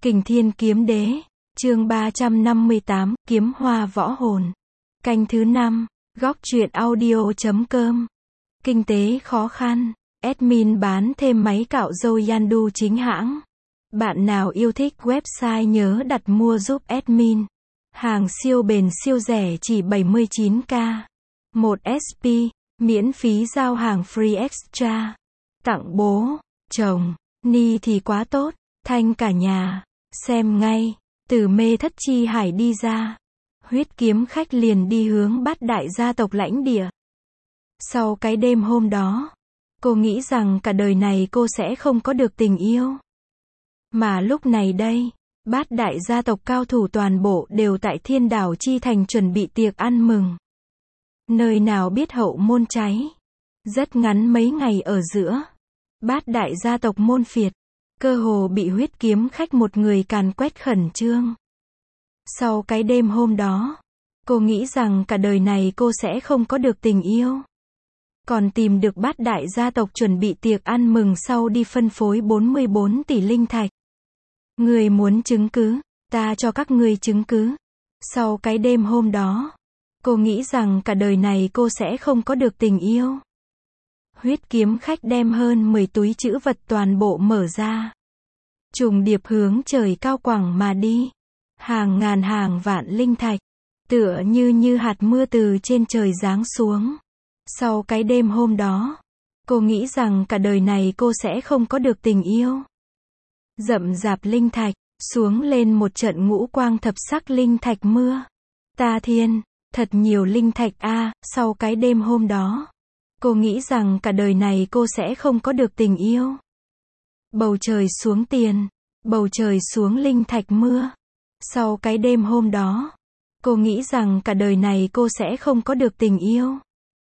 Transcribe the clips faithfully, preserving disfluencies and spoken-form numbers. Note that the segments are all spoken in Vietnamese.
Kình Thiên Kiếm Đế, chương ba trăm năm mươi tám, Kiếm Hoa Võ Hồn. Canh thứ năm, góc truyện audio chấm com. Kinh tế khó khăn, admin bán thêm máy cạo râu Yandu chính hãng. Bạn nào yêu thích website nhớ đặt mua giúp admin. Hàng siêu bền siêu rẻ chỉ bảy mươi chín k. một ét pê, miễn phí giao hàng free extra. Tặng bố, chồng, ni thì quá tốt, thanh cả nhà. Xem ngay, từ mê thất chi hải đi ra. Huyết kiếm khách liền đi hướng bát đại gia tộc lãnh địa. Sau cái đêm hôm đó, cô nghĩ rằng cả đời này cô sẽ không có được tình yêu. Mà lúc này đây, bát đại gia tộc cao thủ toàn bộ đều tại Thiên Đảo Chi Thành chuẩn bị tiệc ăn mừng. Nơi nào biết hậu môn cháy. Rất ngắn mấy ngày ở giữa, bát đại gia tộc môn phiệt, cơ hồ bị huyết kiếm khách một người càn quét khẩn trương. Sau cái đêm hôm đó, cô nghĩ rằng cả đời này cô sẽ không có được tình yêu. Còn tìm được bát đại gia tộc chuẩn bị tiệc ăn mừng sau đi phân phối bốn mươi bốn tỷ linh thạch. Người muốn chứng cứ, ta cho các ngươi chứng cứ. Sau cái đêm hôm đó, cô nghĩ rằng cả đời này cô sẽ không có được tình yêu. Huyết kiếm khách đem hơn mười túi trữ vật toàn bộ mở ra. Trùng điệp hướng trời cao quẳng mà đi. Hàng ngàn hàng vạn linh thạch, tựa như như hạt mưa từ trên trời giáng xuống. Sau cái đêm hôm đó, cô nghĩ rằng cả đời này cô sẽ không có được tình yêu. Rậm rạp linh thạch, xuống lên một trận ngũ quang thập sắc linh thạch mưa. Ta thiên, thật nhiều linh thạch a. Sau cái đêm hôm đó, cô nghĩ rằng cả đời này cô sẽ không có được tình yêu. Bầu trời xuống tiền, bầu trời xuống linh thạch mưa. Sau cái đêm hôm đó, cô nghĩ rằng cả đời này cô sẽ không có được tình yêu.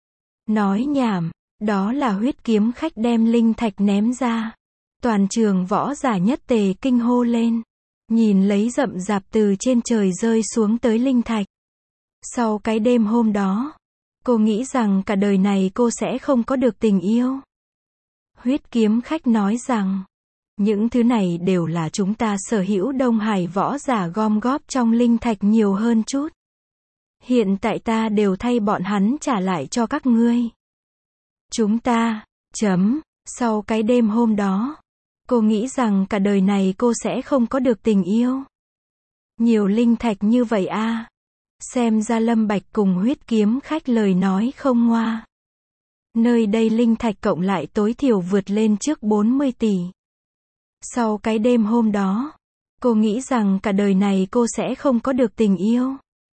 Nói nhảm, đó là huyết kiếm khách đem linh thạch ném ra. Toàn trường võ giả nhất tề kinh hô lên. Nhìn lấy rậm rạp từ trên trời rơi xuống tới linh thạch. Sau cái đêm hôm đó, cô nghĩ rằng cả đời này cô sẽ không có được tình yêu. Huyết kiếm khách nói rằng, những thứ này đều là chúng ta sở hữu Đông Hải võ giả gom góp trong linh thạch nhiều hơn chút. Hiện tại ta đều thay bọn hắn trả lại cho các ngươi. Chúng ta, chấm, sau cái đêm hôm đó, cô nghĩ rằng cả đời này cô sẽ không có được tình yêu. Nhiều linh thạch như vậy a. Xem ra Lâm Bạch cùng huyết kiếm khách lời nói không ngoa. Nơi đây linh thạch cộng lại tối thiểu vượt lên trước bốn mươi tỷ. Sau cái đêm hôm đó, cô nghĩ rằng cả đời này cô sẽ không có được tình yêu.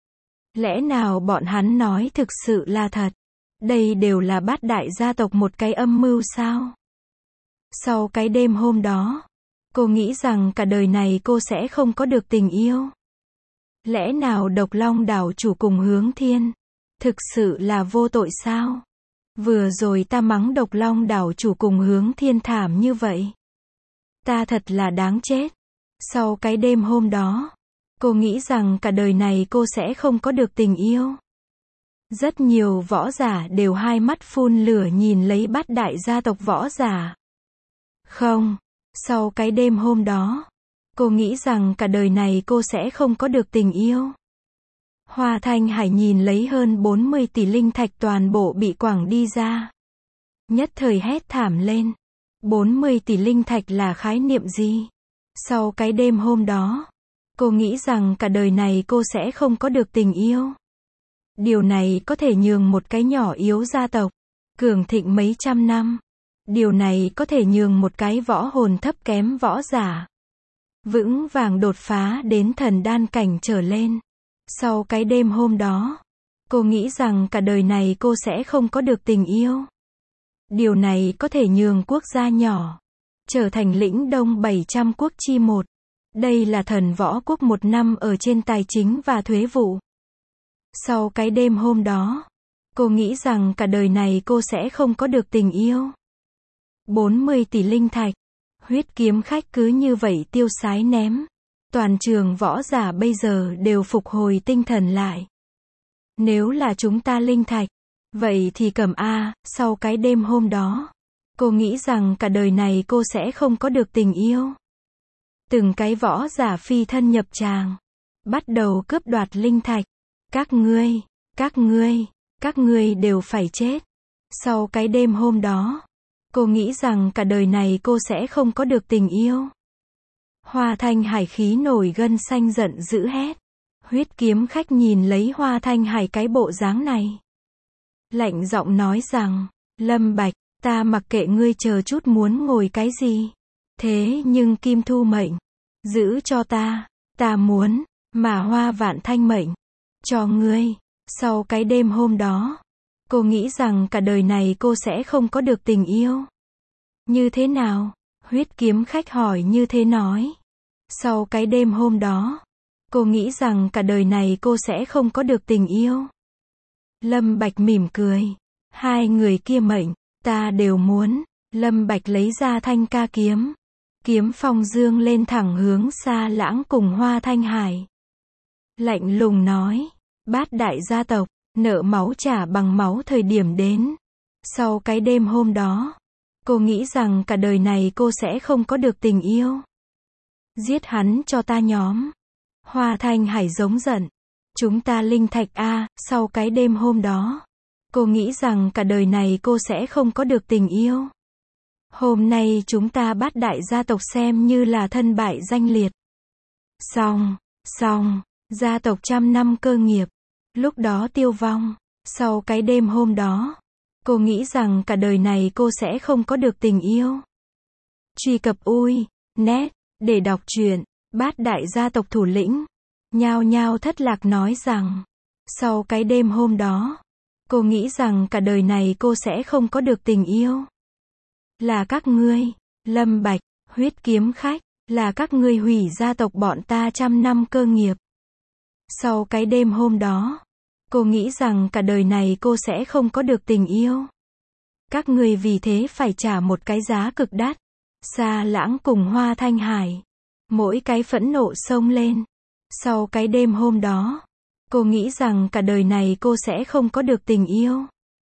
Lẽ nào bọn hắn nói thực sự là thật? Đây đều là bát đại gia tộc một cái âm mưu sao? Sau cái đêm hôm đó, cô nghĩ rằng cả đời này cô sẽ không có được tình yêu. Lẽ nào Độc Long đảo chủ cùng Hướng Thiên thực sự là vô tội sao? Vừa rồi ta mắng Độc Long đảo chủ cùng Hướng Thiên thảm như vậy. Ta thật là đáng chết. Sau cái đêm hôm đó, cô nghĩ rằng cả đời này cô sẽ không có được tình yêu. Rất nhiều võ giả đều hai mắt phun lửa nhìn lấy bát đại gia tộc võ giả. Không, sau cái đêm hôm đó, cô nghĩ rằng cả đời này cô sẽ không có được tình yêu. Hoa Thanh Hải nhìn lấy hơn bốn mươi tỷ linh thạch toàn bộ bị quẳng đi ra. Nhất thời hét thảm lên. bốn mươi tỷ linh thạch là khái niệm gì? Sau cái đêm hôm đó, cô nghĩ rằng cả đời này cô sẽ không có được tình yêu. Điều này có thể nhường một cái nhỏ yếu gia tộc cường thịnh mấy trăm năm. Điều này có thể nhường một cái võ hồn thấp kém võ giả vững vàng đột phá đến thần đan cảnh trở lên. Sau cái đêm hôm đó, cô nghĩ rằng cả đời này cô sẽ không có được tình yêu. Điều này có thể nhường quốc gia nhỏ trở thành lĩnh đông bảy trăm quốc chi một. Đây là thần võ quốc một năm ở trên tài chính và thuế vụ. Sau cái đêm hôm đó, cô nghĩ rằng cả đời này cô sẽ không có được tình yêu. bốn mươi tỷ linh thạch, huyết kiếm khách cứ như vậy tiêu sái ném. Toàn trường võ giả bây giờ đều phục hồi tinh thần lại. Nếu là chúng ta linh thạch, vậy thì cầm a. Sau cái đêm hôm đó, cô nghĩ rằng cả đời này cô sẽ không có được tình yêu. từng cái võ giả phi thân nhập tràng, bắt đầu cướp đoạt linh thạch. Các ngươi, các ngươi, các ngươi đều phải chết. Sau cái đêm hôm đó, cô nghĩ rằng cả đời này cô sẽ không có được tình yêu. Hoa Thanh Hải khí nổi gân xanh giận dữ hét. Huyết kiếm khách nhìn lấy Hoa Thanh Hải cái bộ dáng này, lạnh giọng nói rằng, Lâm Bạch, ta mặc kệ ngươi chờ chút muốn ngồi cái gì. Thế nhưng Kim Thu mệnh, giữ cho ta, ta muốn, mà Hoa Vạn Thanh mệnh, cho ngươi. Sau cái đêm hôm đó, cô nghĩ rằng cả đời này cô sẽ không có được tình yêu. Như thế nào? Huyết kiếm khách hỏi như thế nói. Sau cái đêm hôm đó, cô nghĩ rằng cả đời này cô sẽ không có được tình yêu. Lâm Bạch mỉm cười. Hai người kia mệnh, ta đều muốn. Lâm Bạch lấy ra thanh ca kiếm. Kiếm phong dương lên thẳng hướng Sa Lãng cùng Hoa Thanh Hải. Lạnh lùng nói, Bát đại gia tộc, nợ máu trả bằng máu thời điểm đến. Sau cái đêm hôm đó, cô nghĩ rằng cả đời này cô sẽ không có được tình yêu. Giết hắn cho ta nhóm. Hoa Thanh Hải giống giận. Chúng ta linh thạch a, sau cái đêm hôm đó, cô nghĩ rằng cả đời này cô sẽ không có được tình yêu. Hôm nay chúng ta Bát đại gia tộc xem như là thân bại danh liệt. Xong, xong, gia tộc trăm năm cơ nghiệp, lúc đó tiêu vong. Sau cái đêm hôm đó, cô nghĩ rằng cả đời này cô sẽ không có được tình yêu. Truy cập ui, net, để đọc truyện, Bát đại gia tộc thủ lĩnh. Nhao nhao thất lạc nói rằng, sau cái đêm hôm đó, cô nghĩ rằng cả đời này cô sẽ không có được tình yêu. Là các ngươi, Lâm Bạch, huyết kiếm khách, là các ngươi hủy gia tộc bọn ta trăm năm cơ nghiệp. Sau cái đêm hôm đó, cô nghĩ rằng cả đời này cô sẽ không có được tình yêu. Các ngươi vì thế phải trả một cái giá cực đắt. Sa Lãng cùng Hoa Thanh Hải, mỗi cái phẫn nộ xông lên. Sau cái đêm hôm đó, cô nghĩ rằng cả đời này cô sẽ không có được tình yêu.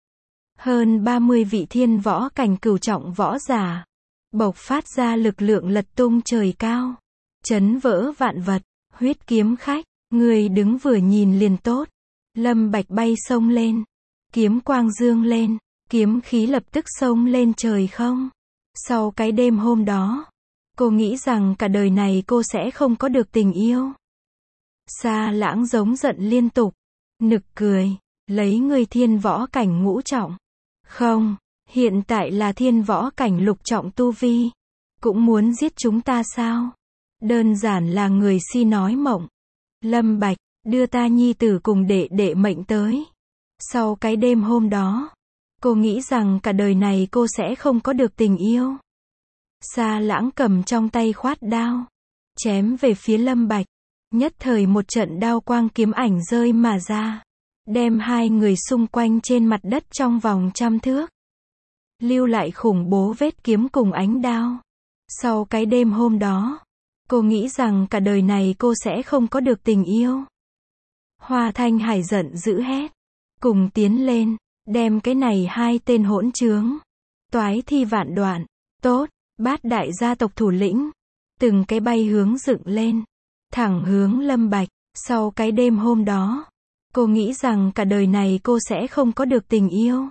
Hơn ba mươi vị thiên võ cảnh cửu trọng võ giả, bộc phát ra lực lượng lật tung trời cao, chấn vỡ vạn vật. Huyết kiếm khách, người đứng vừa nhìn liền tốt. Lâm Bạch bay xông lên, kiếm quang dương lên, kiếm khí lập tức xông lên trời không. Sau cái đêm hôm đó, cô nghĩ rằng cả đời này cô sẽ không có được tình yêu. Sa Lãng giống giận liên tục, nực cười, lấy người thiên võ cảnh ngũ trọng. Không, hiện tại là thiên võ cảnh lục trọng tu vi, cũng muốn giết chúng ta sao? Đơn giản là người si nói mộng. Lâm Bạch, đưa ta nhi tử cùng đệ đệ mệnh tới. Sau cái đêm hôm đó, cô nghĩ rằng cả đời này cô sẽ không có được tình yêu. Sa Lãng cầm trong tay khoát đao, chém về phía Lâm Bạch. Nhất thời một trận đao quang kiếm ảnh rơi mà ra, đem hai người xung quanh trên mặt đất trong vòng trăm thước, lưu lại khủng bố vết kiếm cùng ánh đao. Sau cái đêm hôm đó, cô nghĩ rằng cả đời này cô sẽ không có được tình yêu. Hoa Thanh Hải giận dữ hét, cùng tiến lên, đem cái này hai tên hỗn trướng, toái thi vạn đoạn. Tốt, Bát đại gia tộc thủ lĩnh, từng cái bay hướng dựng lên, thẳng hướng Lâm Bạch. Sau cái đêm hôm đó, cô nghĩ rằng cả đời này cô sẽ không có được tình yêu.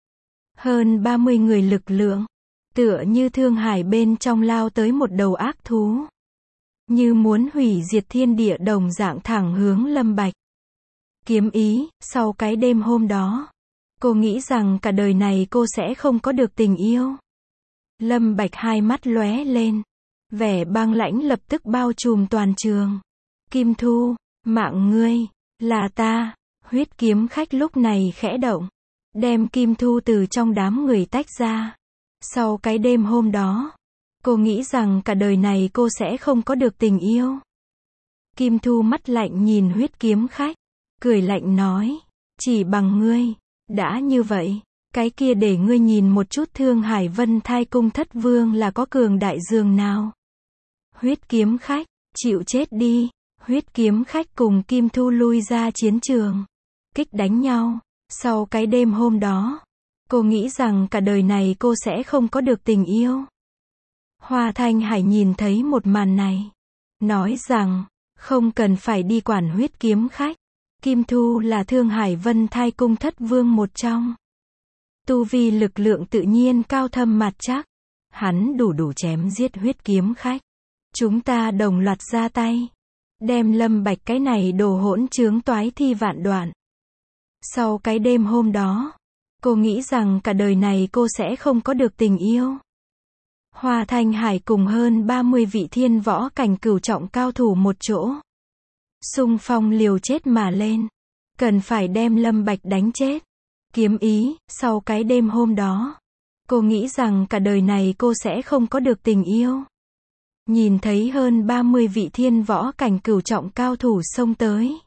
Hơn ba mươi người lực lượng, tựa như thương hải bên trong lao tới một đầu ác thú, như muốn hủy diệt thiên địa đồng dạng thẳng hướng Lâm Bạch. Kiếm ý, sau cái đêm hôm đó, cô nghĩ rằng cả đời này cô sẽ không có được tình yêu. Lâm Bạch hai mắt lóe lên, vẻ băng lãnh lập tức bao trùm toàn trường. Kim Thu, mạng ngươi, là ta. Huyết kiếm khách lúc này khẽ động, đem Kim Thu từ trong đám người tách ra. Sau cái đêm hôm đó, cô nghĩ rằng cả đời này cô sẽ không có được tình yêu. Kim Thu mắt lạnh nhìn huyết kiếm khách, cười lạnh nói, chỉ bằng ngươi, đã như vậy, cái kia để ngươi nhìn một chút Thương Hải Vân Thai Cung thất vương là có cường đại dường nào. Huyết kiếm khách, chịu chết đi. Huyết kiếm khách cùng Kim Thu lui ra chiến trường, kích đánh nhau. Sau cái đêm hôm đó, cô nghĩ rằng cả đời này cô sẽ không có được tình yêu. Hoa Thanh Hải nhìn thấy một màn này, nói rằng, không cần phải đi quản huyết kiếm khách. Kim Thu là Thương Hải Vân Thai cung thất vương một trong. Tu vi lực lượng tự nhiên cao thâm mặt chắc. Hắn đủ đủ chém giết huyết kiếm khách. Chúng ta đồng loạt ra tay. Đem Lâm Bạch cái này đồ hỗn trướng toái thi vạn đoạn. Sau cái đêm hôm đó, cô nghĩ rằng cả đời này cô sẽ không có được tình yêu. Hoa Thanh Hải cùng hơn ba mươi vị thiên võ cảnh cửu trọng cao thủ một chỗ. Xung phong liều chết mà lên. Cần phải đem Lâm Bạch đánh chết. Kiếm ý, sau cái đêm hôm đó, cô nghĩ rằng cả đời này cô sẽ không có được tình yêu. Nhìn thấy hơn ba mươi vị thiên võ cảnh cửu trọng cao thủ xông tới.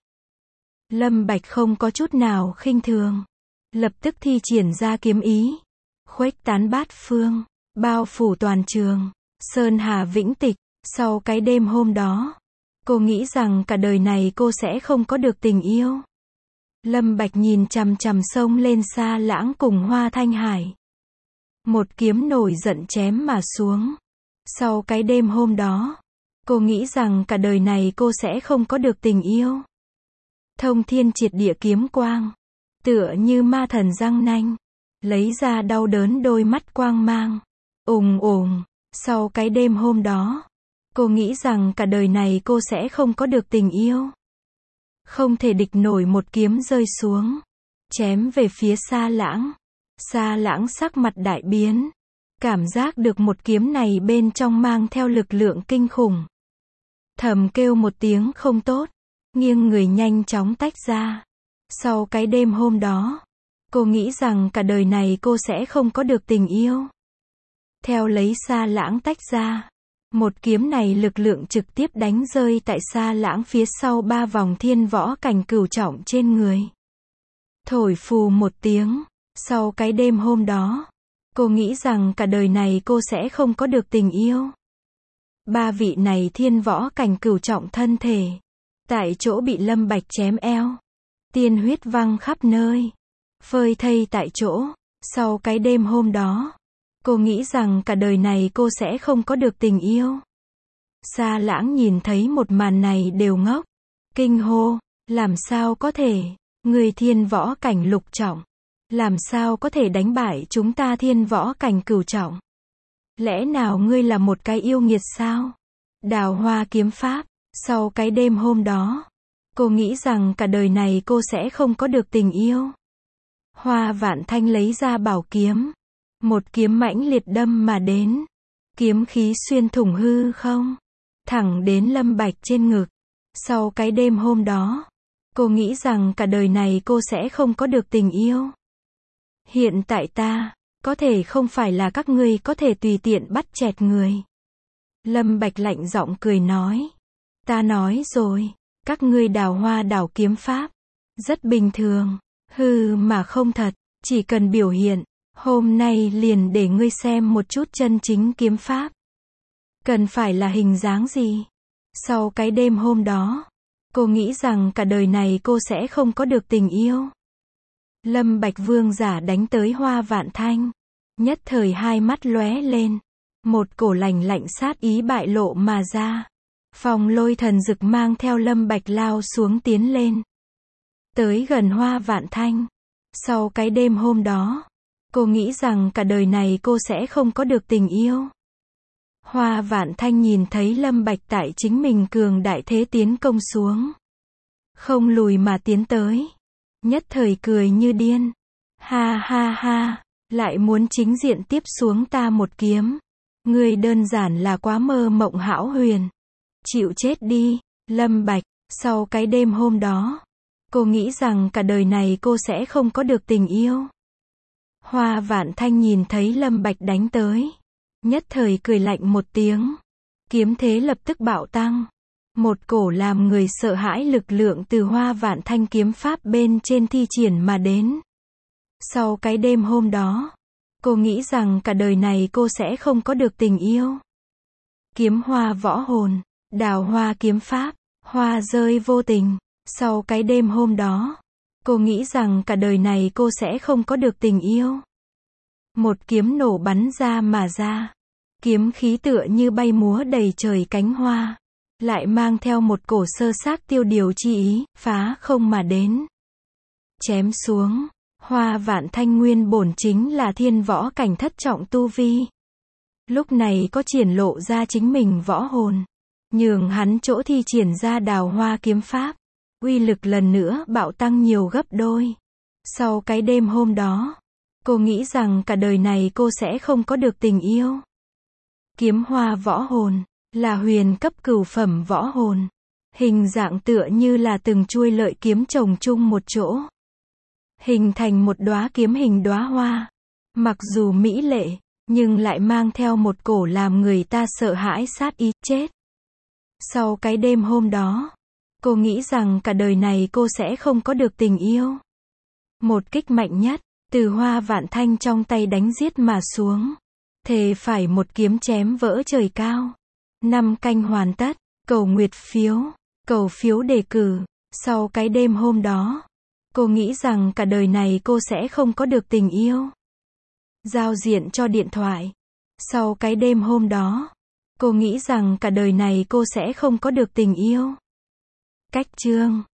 Lâm Bạch không có chút nào khinh thường. Lập tức thi triển ra kiếm ý. Khuếch tán bát phương. Bao phủ toàn trường. Sơn hà vĩnh tịch. Sau cái đêm hôm đó, cô nghĩ rằng cả đời này cô sẽ không có được tình yêu. Lâm Bạch nhìn chằm chằm sông lên Sa Lãng cùng Hoa Thanh Hải. Một kiếm nổi giận chém mà xuống. Sau cái đêm hôm đó, cô nghĩ rằng cả đời này cô sẽ không có được tình yêu. Thông thiên triệt địa kiếm quang. Tựa như ma thần răng nanh. Lấy ra đau đớn đôi mắt quang mang. Ùng ùng. Sau cái đêm hôm đó, cô nghĩ rằng cả đời này cô sẽ không có được tình yêu. Không thể địch nổi một kiếm rơi xuống. Chém về phía Sa Lãng. Sa Lãng sắc mặt đại biến. Cảm giác được một kiếm này bên trong mang theo lực lượng kinh khủng. Thầm kêu một tiếng không tốt. Nghiêng người nhanh chóng tách ra. Sau cái đêm hôm đó, cô nghĩ rằng cả đời này cô sẽ không có được tình yêu. Theo lấy Sa Lãng tách ra. Một kiếm này lực lượng trực tiếp đánh rơi tại Sa Lãng phía sau ba vòng thiên võ cảnh cửu trọng trên người. Thổi phù một tiếng. Sau cái đêm hôm đó, cô nghĩ rằng cả đời này cô sẽ không có được tình yêu. Ba vị này thiên võ cảnh cửu trọng thân thể. Tại chỗ bị Lâm Bạch chém eo. Tiên huyết văng khắp nơi. Phơi thây tại chỗ. Sau cái đêm hôm đó, cô nghĩ rằng cả đời này cô sẽ không có được tình yêu. Sa Lãng nhìn thấy một màn này đều ngốc. Kinh hô, làm sao có thể, người thiên võ cảnh lục trọng. Làm sao có thể đánh bại chúng ta thiên võ cảnh cửu trọng? Lẽ nào ngươi là một cái yêu nghiệt sao? Đào hoa kiếm pháp. Sau cái đêm hôm đó, cô nghĩ rằng cả đời này cô sẽ không có được tình yêu. Hoa Vạn Thanh lấy ra bảo kiếm. Một kiếm mãnh liệt đâm mà đến. Kiếm khí xuyên thủng hư không. Thẳng đến Lâm Bạch trên ngực. Sau cái đêm hôm đó, cô nghĩ rằng cả đời này cô sẽ không có được tình yêu. Hiện tại ta, có thể không phải là các ngươi có thể tùy tiện bắt chẹt người. Lâm Bạch lạnh giọng cười nói. Ta nói rồi, các ngươi đào hoa đào kiếm pháp. Rất bình thường, hư mà không thật, chỉ cần biểu hiện. Hôm nay liền để ngươi xem một chút chân chính kiếm pháp. Cần phải là hình dáng gì? Sau cái đêm hôm đó, cô nghĩ rằng cả đời này cô sẽ không có được tình yêu. Lâm Bạch vương giả đánh tới Hoa Vạn Thanh. Nhất thời hai mắt lóe lên. Một cổ lạnh lạnh sát ý bại lộ mà ra. Phong lôi thần dực mang theo Lâm Bạch lao xuống tiến lên. Tới gần Hoa Vạn Thanh. Sau cái đêm hôm đó, cô nghĩ rằng cả đời này cô sẽ không có được tình yêu. Hoa Vạn Thanh nhìn thấy Lâm Bạch tại chính mình cường đại thế tiến công xuống. Không lùi mà tiến tới. Nhất thời cười như điên. Ha ha ha, lại muốn chính diện tiếp xuống ta một kiếm. Ngươi đơn giản là quá mơ mộng hão huyền. Chịu chết đi, Lâm Bạch. Sau cái đêm hôm đó, cô nghĩ rằng cả đời này cô sẽ không có được tình yêu. Hoa Vạn Thanh nhìn thấy Lâm Bạch đánh tới. Nhất thời cười lạnh một tiếng. Kiếm thế lập tức bạo tăng. Một cổ làm người sợ hãi lực lượng từ Hoa Vạn Thanh kiếm pháp bên trên thi triển mà đến. Sau cái đêm hôm đó, cô nghĩ rằng cả đời này cô sẽ không có được tình yêu. Kiếm hoa võ hồn, đào hoa kiếm pháp, hoa rơi vô tình. Sau cái đêm hôm đó, cô nghĩ rằng cả đời này cô sẽ không có được tình yêu. Một kiếm nổ bắn ra mà ra. Kiếm khí tựa như bay múa đầy trời cánh hoa. lại mang theo một cổ sơ xác tiêu điều chi ý, phá không mà đến. Chém xuống, Hoa Vạn Thanh nguyên bổn chính là thiên võ cảnh thất trọng tu vi. Lúc này có triển lộ ra chính mình võ hồn, nhường hắn chỗ thi triển ra đào hoa kiếm pháp, uy lực lần nữa bạo tăng nhiều gấp đôi. Sau cái đêm hôm đó, cô nghĩ rằng cả đời này cô sẽ không có được tình yêu. Kiếm hoa võ hồn, là huyền cấp cửu phẩm võ hồn. Hình dạng tựa như là từng chuôi lợi kiếm chồng chung một chỗ, hình thành một đóa kiếm hình đóa hoa. Mặc dù mỹ lệ, nhưng lại mang theo một cổ làm người ta sợ hãi sát ý, chết. Sau cái đêm hôm đó, cô nghĩ rằng cả đời này cô sẽ không có được tình yêu. Một kích mạnh nhất, từ Hoa Vạn Thanh trong tay đánh giết mà xuống. Thề phải một kiếm chém vỡ trời cao. Năm canh hoàn tất, cầu nguyệt phiếu, cầu phiếu đề cử. Sau cái đêm hôm đó, cô nghĩ rằng cả đời này cô sẽ không có được tình yêu. Giao diện cho điện thoại. Sau cái đêm hôm đó, cô nghĩ rằng cả đời này cô sẽ không có được tình yêu. Cách chương